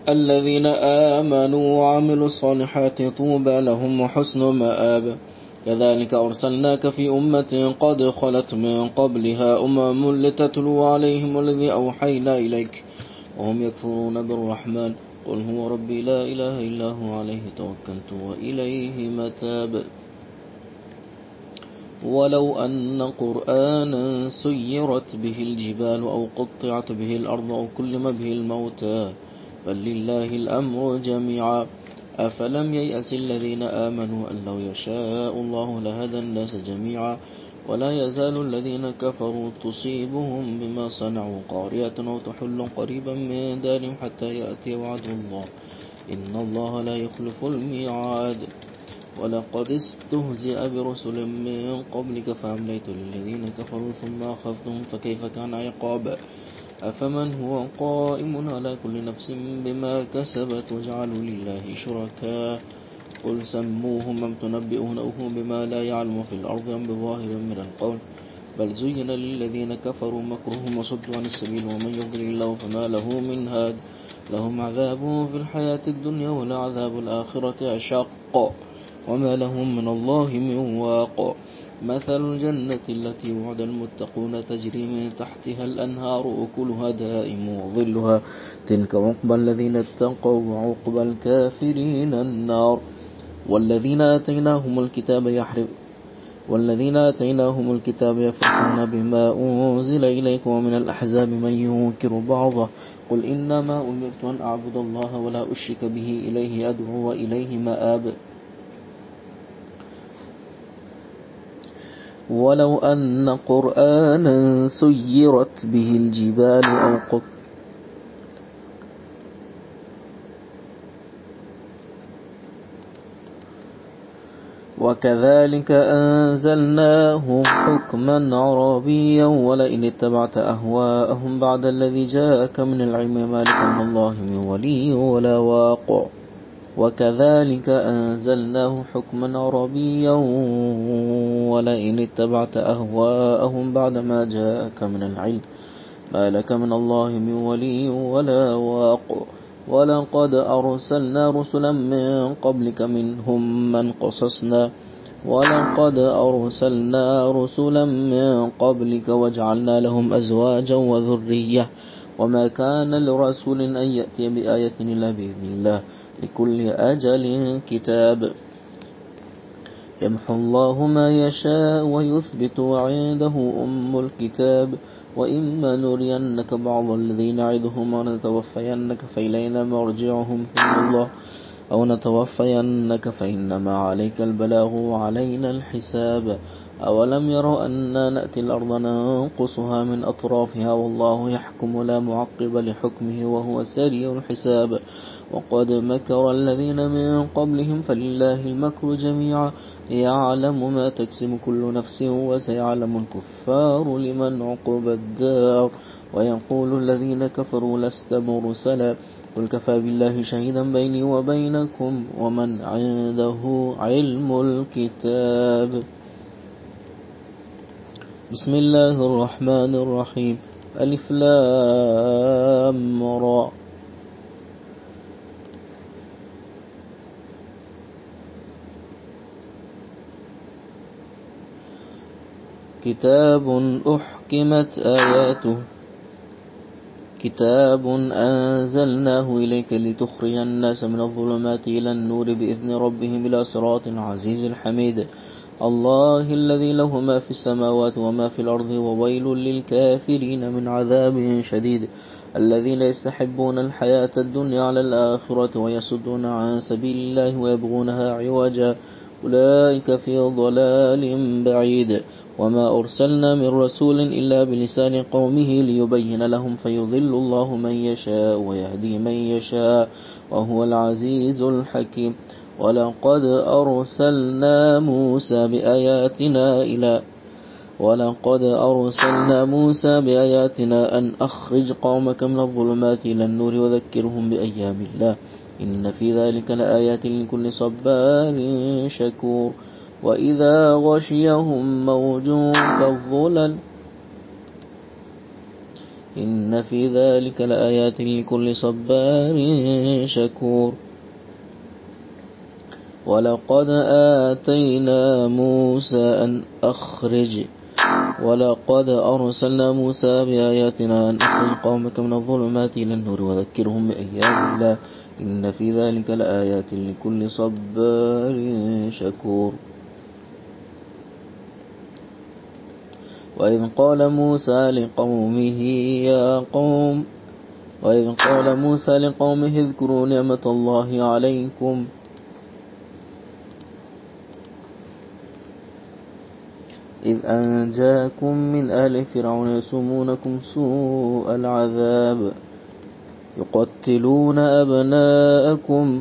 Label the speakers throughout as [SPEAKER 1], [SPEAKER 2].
[SPEAKER 1] الذين آمنوا وعملوا الصالحات طوبى لهم وحسن مآب. كذلك أرسلناك في أمة قد خلت من قبلها لتتلو عليهم الذي أوحينا إليك وهم يكفرون بالرحمن قل هو ربي لا إله إلا هو عليه توكلت وإليه متاب. ولو أن قرآنا سيرت به الجبال أو قطعت به الأرض أو كلم به الموتى بل لله الأمر جميعا أفلم ييأس الذين آمنوا أن لو يشاء الله لهدى الناس جميعا ولا يزال الذين كفروا تصيبهم بما صنعوا قارئة أو تحل قريبا من دارهم حتى يأتي وعد الله إن الله لا يخلف الميعاد. ولقد استهزئ برسل من قبلك فأمليت للذين كفروا ثم أخذتهم فكيف كان عقاب. أفمن هو قائم على كل نفس بما كسبت وجعلوا لله شركاء قل سموهم أم تنبئونه بما لا يعلم في الأرض أم بظاهر من القول بل زين للذين كفروا مكرهم وصدوا عن السبيل ومن يضلل الله فما له من هاد لهم عذاب في الحياة الدنيا ولعذاب الآخرة أشق وما لهم من الله من واق. مثل الجنة التي وعد المتقون تجري من تحتها الأنهار أكلها دائم وظلها تلك عقبى الذين اتقوا وعقبى الكافرين النار. والذين آتيناهم الكتاب يفرحون بما أنزل إليك ومن الأحزاب من ينكر بعضه قل إنما أمرت أن أعبد الله ولا أشرك به إليه أدعو وإليه مآب. ولو أن قرآنا سيرت به الجبال أو قط وكذلك أنزلناه حكما عربيا ولئن اتبعت أهواءهم بعد الذي جاءك من العلم ما لك من الله من ولي ولا واق. وكذلك أنزلناه حكما عربيا ولئن اتبعت أهواءهم بعد ما جاءك من العلم ما لك من الله من ولي ولا واق. ولقد أرسلنا رسلا من قبلك منهم من قصصنا وجعلنا لهم أزواجا وذرية وما كان لرسول أن يأتي بآية إلا بإذن الله لكل أجل كتاب يمحو الله ما يشاء ويثبت وعنده أم الكتاب وإما نرينك بعض الذين نعدهم ونتوفينك فإلينا مرجعهم ثم الله أو نتوفينك فإنما عليك البلاغ وعلينا الحساب. أولم يروا أنا نأتي الأرض ننقصها من أطرافها والله يحكم لا معقب لحكمه وهو سريع الحساب. وقد مكر الذين من قبلهم فلله المكر جميعا يعلم ما تكسب كل نفس وسيعلم الكفار لمن عقب الدار. ويقول الذين كفروا لست مرسلا قل كفى بالله شهيدا بيني وبينكم ومن عنده علم الكتاب. بسم الله الرحمن الرحيم ألف لام را كتاب أنزلناه إليك لتخرج الناس من الظلمات إلى النور بإذن ربهم إلى صراط العزيز الحميد. الله الذي له ما في السماوات وما في الأرض وويل للكافرين من عذاب شديد. الذين يستحبون الحياة الدنيا على الآخرة ويصدون عن سبيل الله ويبغونها عوجا أولئك في ضلال بعيد. وما أرسلنا من رسول إلا بلسان قومه ليبين لهم فيضل الله من يشاء ويهدي من يشاء وهو العزيز الحكيم. ولقد أرسلنا موسى بآياتنا أن أخرج قومك من الظلمات إلى النور وذكرهم بأيام الله إن في ذلك لآيات لكل صبار شكور. وإذا غشيهم موج إن في ذلك لآيات لكل صبار شكور. ولقد أرسلنا موسى بآياتنا أن أخرج قومك من الظلمات إلى النور وذكرهم بأيام الله إن في ذلك لآيات لكل صبار شكور. وإذ قال موسى لقومه اذكروا نعمة الله عليكم إذ أنجاكم من آل فرعون يسومونكم سوء العذاب يقتلون أبناءكم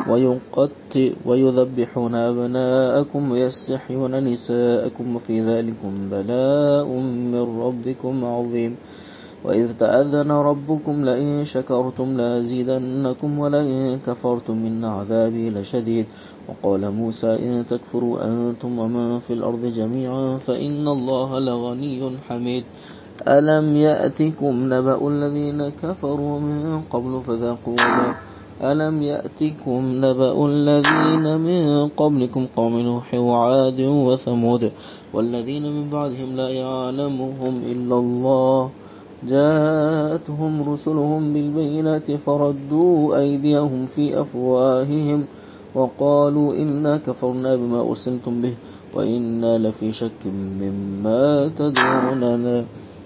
[SPEAKER 1] ويذبحون أبناءكم ويستحيون نساءكم وفي ذلكم بلاء من ربكم عظيم. وإذ تأذن ربكم لئن شكرتم لأزيدنكم ولئن كفرتم من عذابي لشديد. وقال موسى إن تكفروا أنتم ومن في الأرض جميعا فإن الله لغني حميد. ألم يأتكم نبأ الذين كفروا من قبل فذاقوا ألم يأتكم نبأ الذين من قبلكم قوم نوح وعاد وثمود والذين من بعدهم لا يعلمهم إلا الله جاءتهم رسلهم بالبينات فردوا أيديهم في أفواههم وقالوا إنا كفرنا بما أرسلتم به وإنا لفي شك مما تدعوننا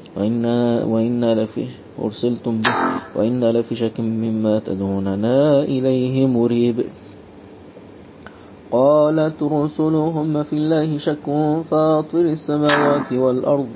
[SPEAKER 1] إليه مريب. قالت رسلهم في الله شك فاطر السماوات والأرض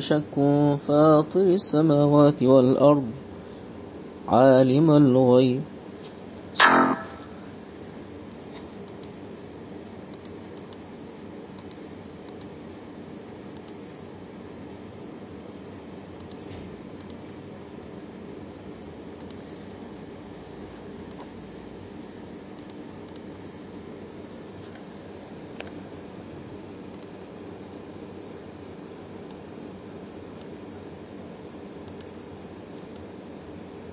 [SPEAKER 1] عالم الغيب